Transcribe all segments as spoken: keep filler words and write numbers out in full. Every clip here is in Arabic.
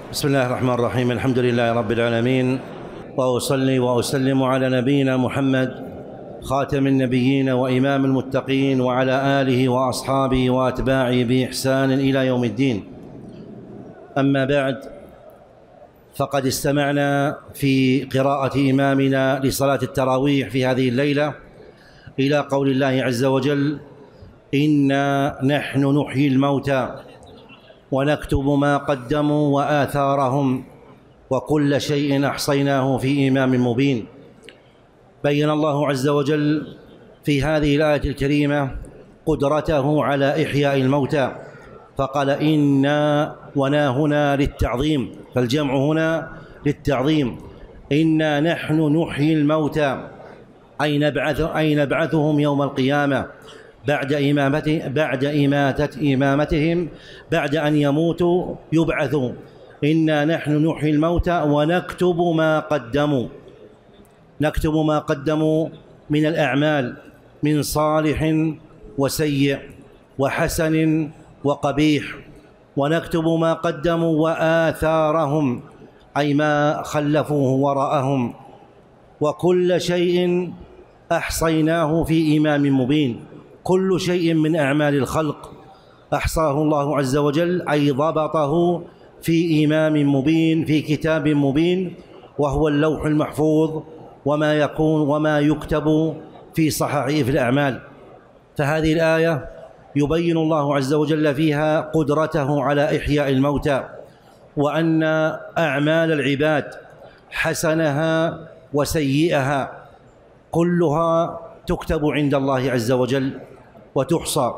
بسم الله الرحمن الرحيم. الحمد لله رب العالمين، وأصلي وأسلم على نبينا محمد خاتم النبيين وإمام المتقين، وعلى آله وأصحابه وأتباعه بإحسان إلى يوم الدين. أما بعد، فقد استمعنا في قراءة إمامنا لصلاة التراويح في هذه الليلة إلى قول الله عز وجل: إنا نحن نحيي الموتى ونكتب ما قدموا وآثارهم وكل شيء أحصيناه في إمام مبين. بين الله عز وجل في هذه الآية الكريمة قدرته على إحياء الموتى، فقال إنا، ونا هنا للتعظيم، فالجمع هنا للتعظيم. إنا نحن نحيي الموتى، أي نبعث أي نبعثهم يوم القيامة بعد إمامته بعد إماتة إمامتهم بعد أن يموتوا يبعثوا. إنا نحن نحيي الموتى ونكتب ما قدموا، نكتب ما قدموا من الأعمال من صالح وسيء وحسن وقبيح، ونكتب ما قدموا وآثارهم، أي ما خلفوه وراءهم، وكل شيء أحصيناه في إمام مبين. كل شيء من أعمال الخلق أحصاه الله عز وجل، أي ضبطه في إمام مبين، في كتاب مبين، وهو اللوح المحفوظ، وما يكون وما يكتب في صحائف الأعمال. فهذه الآية يبين الله عز وجل فيها قدرته على إحياء الموتى، وأن أعمال العباد حسنها وسيئها كلها تكتب عند الله عز وجل وتحصى.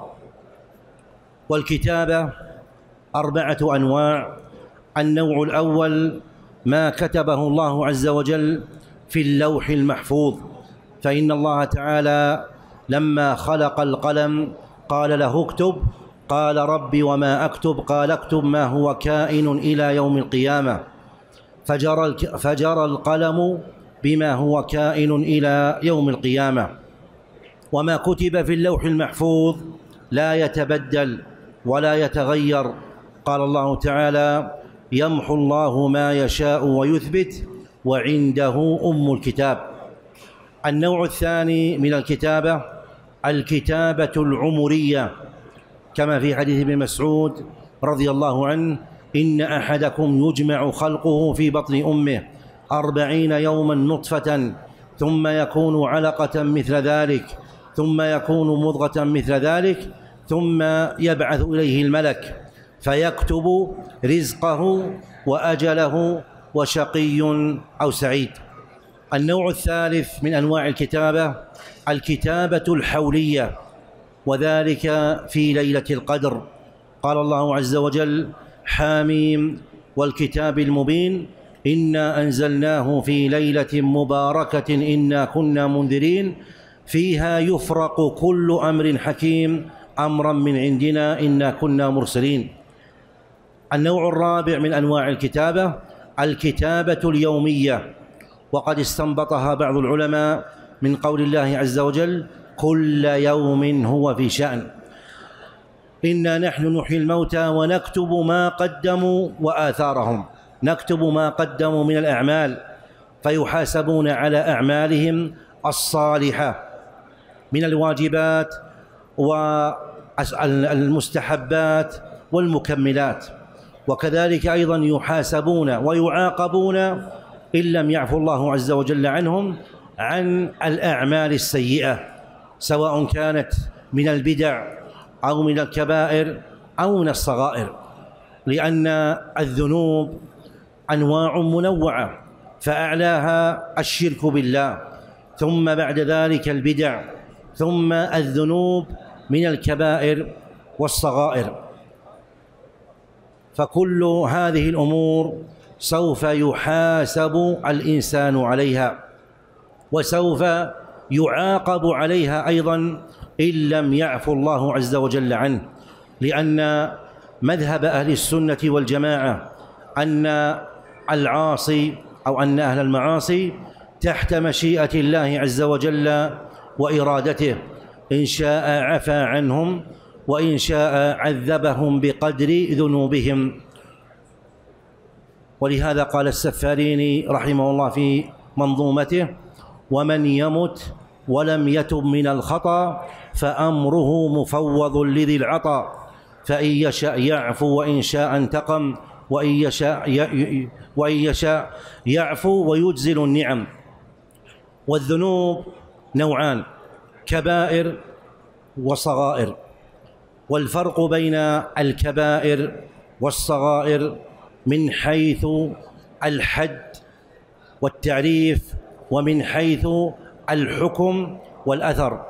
والكتابة أربعة أنواع. النوع الأول ما كتبه الله عز وجل في اللوح المحفوظ، فإن الله تعالى لما خلق القلم قال له اكتب، قال ربي وما أكتب، قال اكتب ما هو كائن إلى يوم القيامة، فجرى, فجرى القلم بما هو كائن إلى يوم القيامة. وما كتب في اللوح المحفوظ لا يتبدل ولا يتغير. قال الله تعالى: يمحو الله ما يشاء ويثبت وعنده أم الكتاب. النوع الثاني من الكتابة الكتابة العمرية، كما في حديث ابن مسعود رضي الله عنه: إن أحدكم يجمع خلقه في بطن أمه أربعين يوما نطفة ثم يكون علقة مثل ذلك ثم يكون مضغة مثل ذلك ثم يبعث إليه الملك فيكتب رزقه وأجله وشقي أو سعيد. النوع الثالث من أنواع الكتابة الكتابة الحولية، وذلك في ليلة القدر. قال الله عز وجل: حاميم والكتاب المبين إنا أنزلناه في ليلة مباركة إنا كنا منذرين فيها يفرق كل أمر حكيم أمرا من عندنا إنا كنا مرسلين. النوع الرابع من أنواع الكتابة الكتابة اليومية، وقد استنبطها بعض العلماء من قول الله عز وجل: كل يوم هو في شأن. إنا نحن نحيي الموتى ونكتب ما قدموا وآثارهم، نكتب ما قدموا من الأعمال، فيحاسبون على أعمالهم الصالحة من الواجبات والمستحبات والمكملات، وكذلك أيضا يحاسبون ويعاقبون إن لم يعفو الله عز وجل عنهم عن الأعمال السيئة، سواء كانت من البدع أو من الكبائر أو من الصغائر، لأن الذنوب أنواع منوعة، فأعلاها الشرك بالله، ثم بعد ذلك البدع، ثم الذنوب من الكبائر والصغائر. فكل هذه الأمور سوف يحاسب الإنسان عليها، وسوف يعاقب عليها أيضا إن لم يعفو الله عز وجل عنه، لأن مذهب أهل السنة والجماعة أن العاصي أو أن أهل المعاصي تحت مشيئة الله عز وجل وإرادته، إن شاء عفى عنهم وإن شاء عذبهم بقدر ذنوبهم. ولهذا قال السفاريني رحمه الله في منظومته: ومن يمت ولم يتب من الخطأ فأمره مفوض لذي العطا، فإن يشاء يعفو وإن شاء انتقم، وإن يشاء وإن يشاء يعفو ويجزل النعم. والذنوب نوعان: كبائر وصغائر. والفرق بين الكبائر والصغائر من حيث الحد والتعريف ومن حيث الحكم والأثر.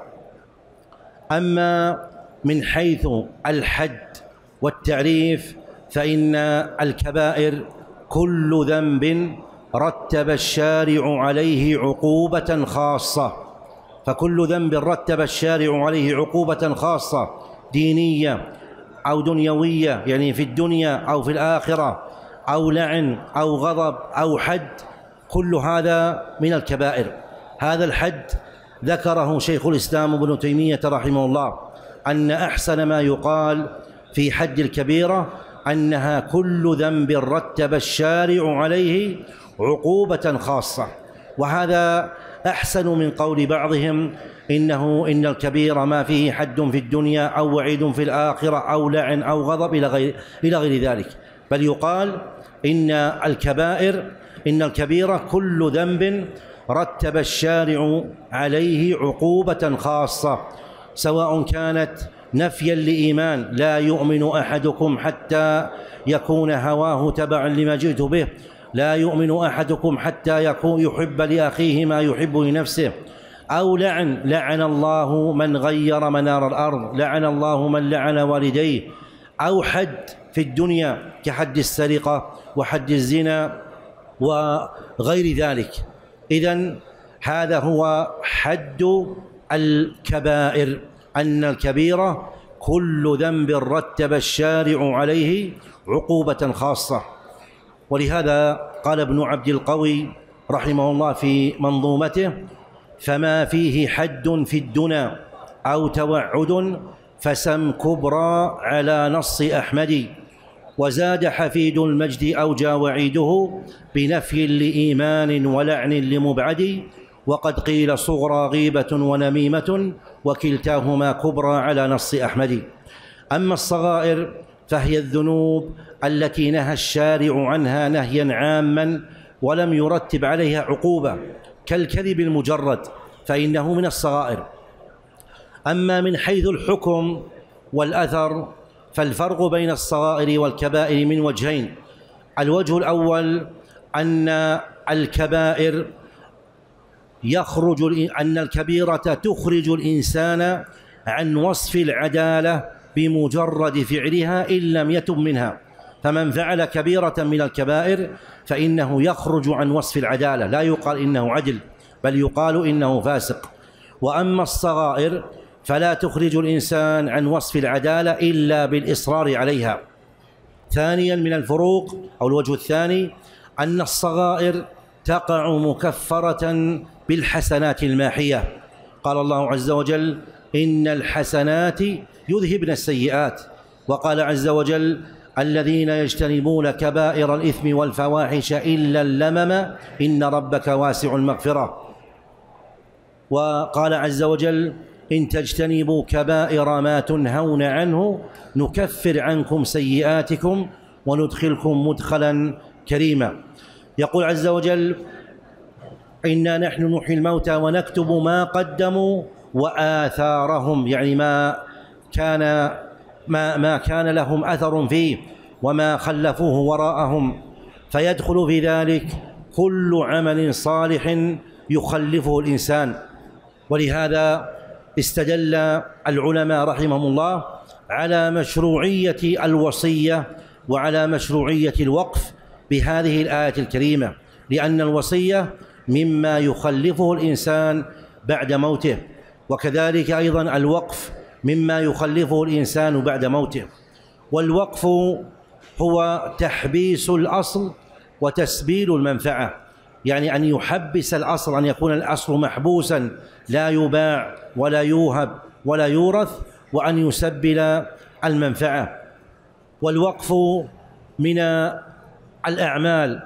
أما من حيث الحد والتعريف فإن الكبائر كل ذنب رتب الشارع عليه عقوبة خاصة، فكل ذنب رتب الشارع عليه عقوبة خاصة دينية أو دنيوية، يعني في الدنيا أو في الآخرة، أو لعن أو غضب أو حد، كل هذا من الكبائر. هذا الحد ذكره شيخ الإسلام ابن تيمية رحمه الله، أن أحسن ما يقال في حد الكبيرة أنها كل ذنب رتب الشارع عليه عقوبة خاصة، وهذا أحسن من قول بعضهم إنه إن الكبير ما فيه حد في الدنيا أو وعيد في الآخرة أو لعن أو غضب إلى غير, إلى غير ذلك، بل يقال إن الكبائر إن الكبيرة كل ذنب رتب الشارع عليه عقوبة خاصة، سواء كانت نفيا لإيمان: لا يؤمن أحدكم حتى يكون هواه تبعا لما جئت به، لا يؤمن أحدكم حتى يكون يحب لأخيه ما يحب لنفسه، أو لعن: لعن الله من غير منار الأرض، لعن الله من لعن والديه، أو حد في الدنيا كحد السرقة وحد الزنا وغير ذلك. إذن هذا هو حد الكبائر، أن الكبيرة كل ذنب رتب الشارع عليه عقوبة خاصة. ولهذا قال ابن عبد القوي رحمه الله في منظومته: فما فيه حد في الدنا أو توعد فسم كبرى على نص أحمد، وزاد حفيد المجد أوجى وعيده بنفي لإيمان ولعن لمبعد، وقد قيل صغرى غيبة ونميمة وكلتاهما كبرى على نص أحمد. أما الصغائر فهي الذنوب التي نهى الشارع عنها نهيا عاما ولم يرتب عليها عقوبة، كالكذب المجرد فإنه من الصغائر. أما من حيث الحكم والأثر فالفرق بين الصغائر والكبائر من وجهين: الوجه الأول أن الكبائر يخرج أن الكبيرة تخرج الإنسان عن وصف العدالة بمجرد فعلها إن لم يتب منها، فمن فعل كبيرة من الكبائر فإنه يخرج عن وصف العدالة، لا يقال إنه عدل بل يقال إنه فاسق. وأما الصغائر فلا تخرج الإنسان عن وصف العدالة إلا بالإصرار عليها. ثانيا من الفروق أو الوجه الثاني أن الصغائر تقع مكفرة بالحسنات الماحية، قال الله عز وجل: إن الحسنات يذهبن السيئات، وقال عز وجل: الذين يجتنبون كبائر الإثم والفواحش إلا اللمم إن ربك واسع المغفرة، وقال عز وجل: إن تجتنبوا كبائر ما تنهون عنه نكفر عنكم سيئاتكم وندخلكم مدخلا كريما. يقول عز وجل: إنا نحن نحيي الموتى ونكتب ما قدموا وآثارهم، يعني ما كان ما, ما كان لهم أثر فيه وما خلفوه وراءهم، فيدخل في ذلك كل عمل صالح يخلفه الإنسان. ولهذا استدل العلماء رحمهم الله على مشروعية الوصية وعلى مشروعية الوقف بهذه الآية الكريمة، لأن الوصية مما يخلفه الإنسان بعد موته، وكذلك أيضا الوقف مما يخلفه الإنسان بعد موته. والوقف هو تحبيس الأصل وتسبيل المنفعة، يعني أن يحبس الأصل، أن يكون الأصل محبوسا لا يباع ولا يوهب ولا يورث، وأن يسبل المنفعة. والوقف من الأعمال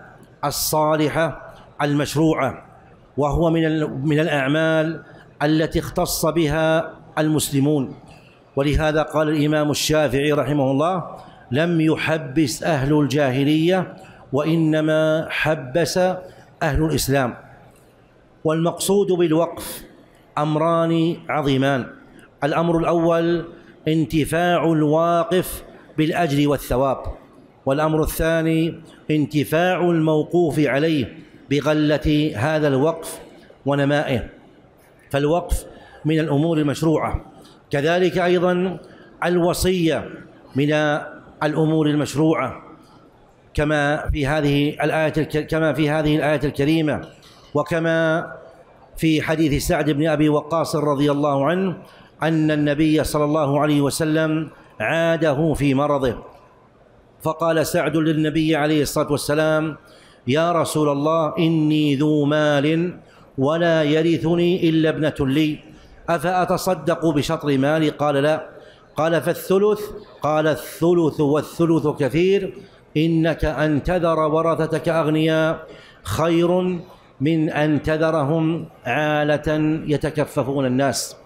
الصالحة المشروعة، وهو من من الأعمال التي اختص بها المسلمون. ولهذا قال الإمام الشافعي رحمه الله: لم يحبس أهل الجاهلية وإنما حبس أهل الإسلام. والمقصود بالوقف أمران عظيمان: الأمر الأول انتفاع الواقف بالأجر والثواب، والأمر الثاني انتفاع الموقوف عليه بغلة هذا الوقف ونمائه. فالوقف من الأمور المشروعة، كذلك أيضا الوصية من الأمور المشروعة، كما في هذه الآية كما في هذه الآية الكريمة، وكما في حديث سعد بن أبي وقاص رضي الله عنه أن النبي صلى الله عليه وسلم عاده في مرضه، فقال سعد للنبي عليه الصلاة والسلام: يا رسول الله، إني ذو مال ولا يرثني إلا ابنة لي، أفأتصدق بشطر مالي؟ قال: لا. قال: فالثلث؟ قال: الثلث والثلث كثير، إنك أن تذر ورثتك أغنياء خير من أن تذرهم عالة يتكففون الناس.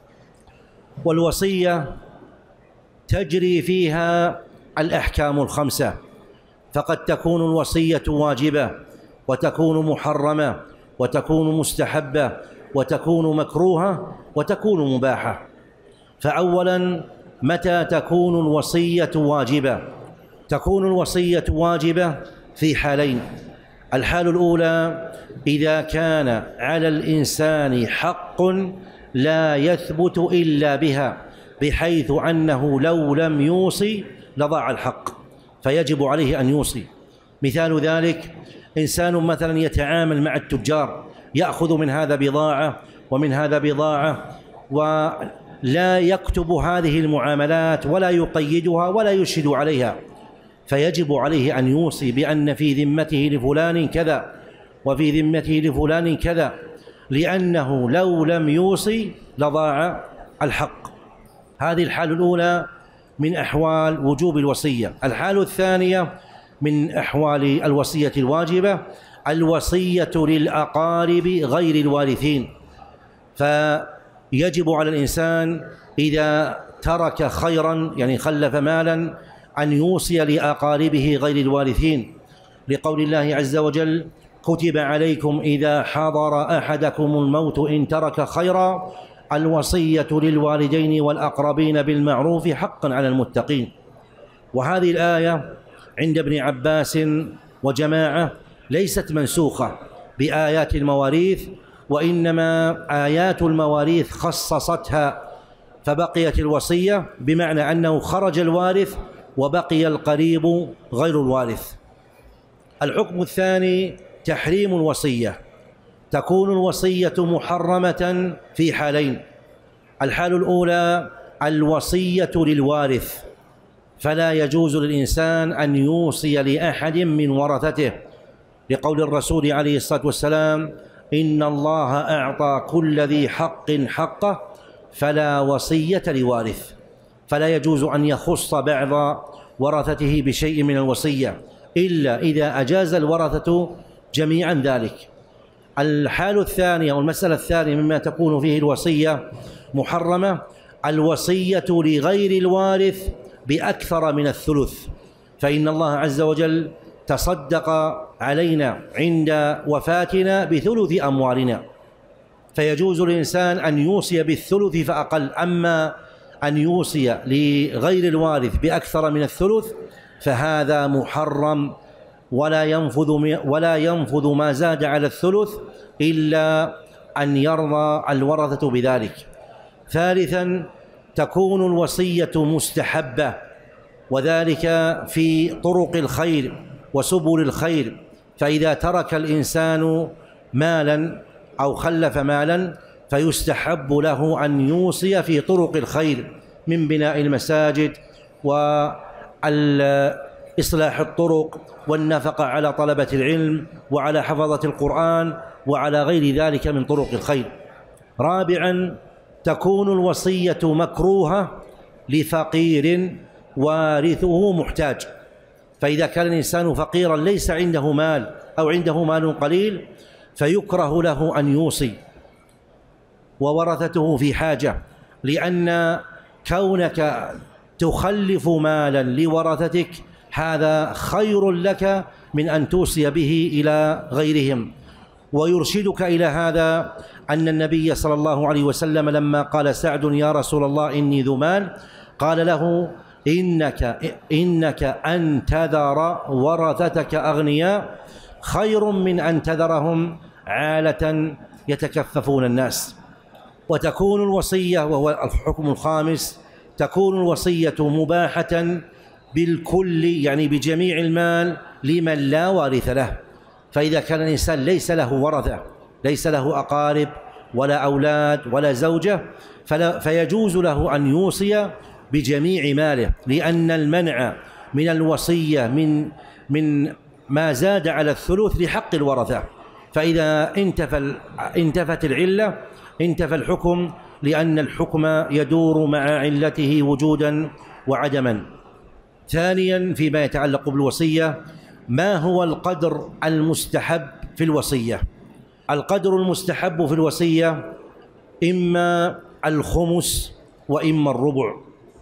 والوصية تجري فيها الأحكام الخمسة، فقد تكون الوصية واجبة، وتكون محرمة، وتكون مستحبة، وتكون مكروهة، وتكون مباحة. فأولا، متى تكون الوصية واجبة؟ تكون الوصية واجبة في حالين: الحال الأولى إذا كان على الإنسان حق لا يثبت إلا بها، بحيث أنه لو لم يوصي لضاع الحق، فيجب عليه أن يوصي. مثال ذلك: إنسان مثلا يتعامل مع التجار، يأخذ من هذا بضاعة ومن هذا بضاعة، ولا يكتب هذه المعاملات ولا يقيدها ولا يشهد عليها، فيجب عليه أن يوصي بأن في ذمته لفلان كذا وفي ذمته لفلان كذا، لأنه لو لم يوصي لضاع الحق. هذه الحال الأولى من أحوال وجوب الوصية. الحال الثانية من أحوال الوصية الواجبة الوصية للأقارب غير الوارثين، فيجب على الإنسان إذا ترك خيرا، يعني خلف مالا، أن يوصي لأقاربه غير الوارثين، لقول الله عز وجل: كتب عليكم إذا حضر أحدكم الموت إن ترك خيرا الوصية للوالدين والأقربين بالمعروف حقا على المتقين. وهذه الآية عند ابن عباس وجماعة ليست منسوخة بآيات المواريث، وإنما آيات المواريث خصصتها، فبقيت الوصية، بمعنى أنه خرج الوارث وبقي القريب غير الوارث. الحكم الثاني تحريم الوصية. تكون الوصية محرمة في حالين: الحال الأولى الوصية للوارث، فلا يجوز للإنسان أن يوصي لأحد من ورثته، لقول الرسول عليه الصلاة والسلام: إن الله أعطى كل ذي حق حقه فلا وصية لوارث. فلا يجوز أن يخص بعض ورثته بشيء من الوصية إلا إذا أجاز الورثة جميعا ذلك. الحال الثانية والمسألة الثانية مما تكون فيه الوصية محرمة الوصية لغير الوارث بأكثر من الثلث، فإن الله عز وجل تصدق علينا عند وفاتنا بثلث أموالنا، فيجوز للإنسان أن يوصي بالثلث فأقل. أما أن يوصي لغير الوارث بأكثر من الثلث فهذا محرم، ولا ينفذ ولا ينفذ ما زاد على الثلث إلا أن يرضى الورثة بذلك. ثالثا تكون الوصية مستحبة، وذلك في طرق الخير وسبل الخير، فإذا ترك الإنسان مالا أو خلف مالا فيستحب له أن يوصي في طرق الخير من بناء المساجد وإصلاح الطرق والنفقة على طلبة العلم وعلى حفظة القرآن وعلى غير ذلك من طرق الخير. رابعا تكون الوصية مكروهة لفقير وارثه محتاج، فإذا كان الإنسان فقيرا ليس عنده مال أو عنده مال قليل فيكره له أن يوصي وورثته في حاجة، لأن كونك تخلف مالا لورثتك هذا خير لك من أن توصي به إلى غيرهم. ويرشدك إلى هذا أن النبي صلى الله عليه وسلم لما قال سعد يا رسول الله إني ذو مال قال له إنك, إنك أن تذر ورثتك أغنياء خير من أن تذرهم عالة يتكففون الناس. وتكون الوصية، وهو الحكم الخامس، تكون الوصية مباحة بالكل، يعني بجميع المال لمن لا وارث له. فإذا كان الإنسان ليس له ورثة، ليس له أقارب ولا أولاد ولا زوجة، فلا فيجوز له أن يوصي بجميع ماله، لأن المنع من الوصية من من ما زاد على الثلث لحق الورثة. فإذا انتفى انتفت العلة انتفى الحكم، لأن الحكم يدور مع علته وجودا وعدما. ثانيا فيما يتعلق بالوصية، ما هو القدر المستحب في الوصية؟ القدر المستحب في الوصية إما الخمس وإما الربع.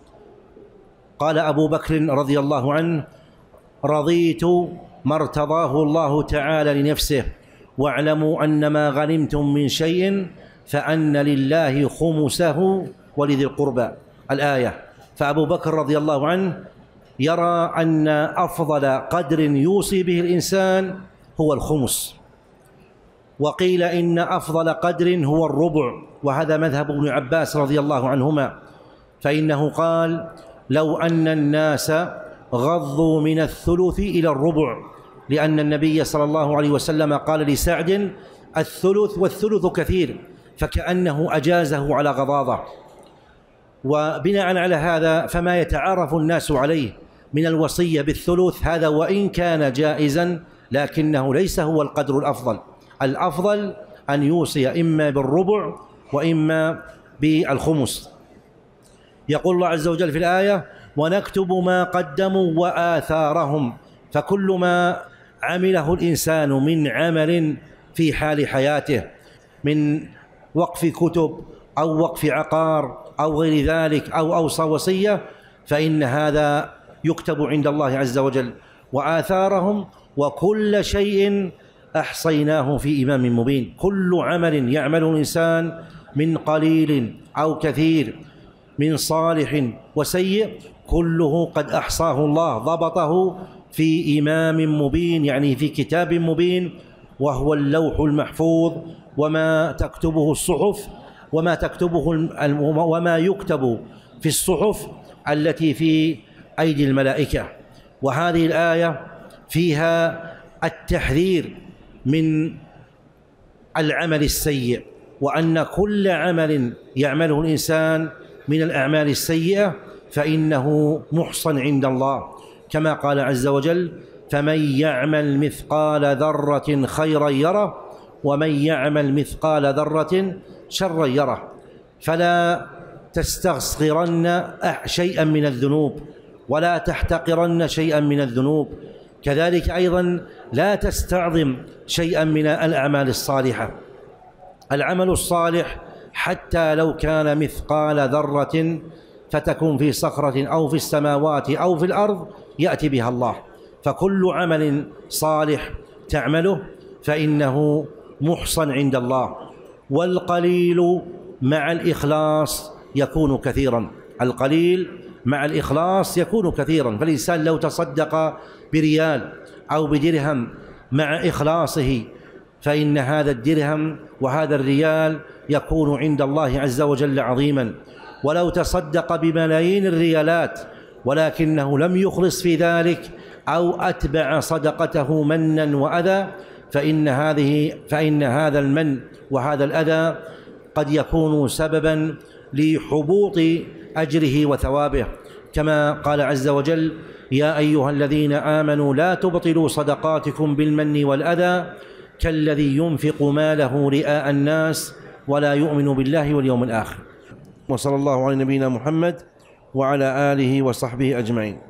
قال أبو بكر رضي الله عنه رضيت ما ارتضاه الله تعالى لنفسه، واعلموا أن ما غنمتم من شيء فأن لله خمسه ولذي القربى، الآية. فأبو بكر رضي الله عنه يرى أن أفضل قدر يوصي به الإنسان هو الخمس، وقيل إن أفضل قدر هو الربع، وهذا مذهب ابن عباس رضي الله عنهما، فإنه قال لو أن الناس غضوا من الثلث إلى الربع، لأن النبي صلى الله عليه وسلم قال لسعد الثلث والثلث كثير، فكأنه أجازه على غضاضة. وبناء على هذا فما يتعارف الناس عليه من الوصية بالثلث هذا وإن كان جائزا لكنه ليس هو القدر الأفضل. الأفضل أن يوصي إما بالربع وإما بالخمس. يقول الله عز وجل في الآية ونكتب ما قدموا وآثارهم، فكل ما عمله الإنسان من عمل في حال حياته من وقف كتب أو وقف عقار أو غير ذلك أو أوصى وصية فإن هذا يكتب عند الله عز وجل. وآثارهم وكل شيء أحصيناه في إمام مبين، كل عمل يعمله الإنسان من قليل أو كثير، من صالح وسيء، كله قد أحصاه الله، ضبطه في إمام مبين، يعني في كتاب مبين، وهو اللوح المحفوظ. وما تكتبه الصحف وما تكتبه وما يكتب في الصحف التي في أيدي الملائكة. وهذه الآية فيها التحذير من العمل السيء، وأن كل عمل يعمله الإنسان من الأعمال السيئة فإنه محصن عند الله، كما قال عز وجل فمن يعمل مثقال ذرة خيرا يره ومن يعمل مثقال ذرة شرا يره. فلا تستصغرن شيئا من الذنوب ولا تحتقرن شيئا من الذنوب، كذلك أيضا لا تستعظم شيئا من الأعمال الصالحة. العمل الصالح حتى لو كان مثقال ذرة فتكون في صخرة أو في السماوات أو في الأرض يأتي بها الله. فكل عمل صالح تعمله فإنه محصن عند الله. والقليل مع الإخلاص يكون كثيرا، القليل مع الإخلاص يكون كثيرا. فالإنسان لو تصدق بريال أو بدرهم مع إخلاصه فإن هذا الدرهم وهذا الريال يكون عند الله عز وجل عظيما. ولو تصدق بملايين الريالات ولكنه لم يخلص في ذلك أو أتبع صدقته منا وأذى فإن هذه فإن هذا المن وهذا الأذى قد يكون سببا لحبوط أجره وثوابه، كما قال عز وجل يا أيها الذين آمنوا لا تبطلوا صدقاتكم بالمن والأذى كالذي ينفق ماله رئاء الناس ولا يؤمن بالله واليوم الآخر. وصلى الله على نبينا محمد وعلى آله وصحبه أجمعين.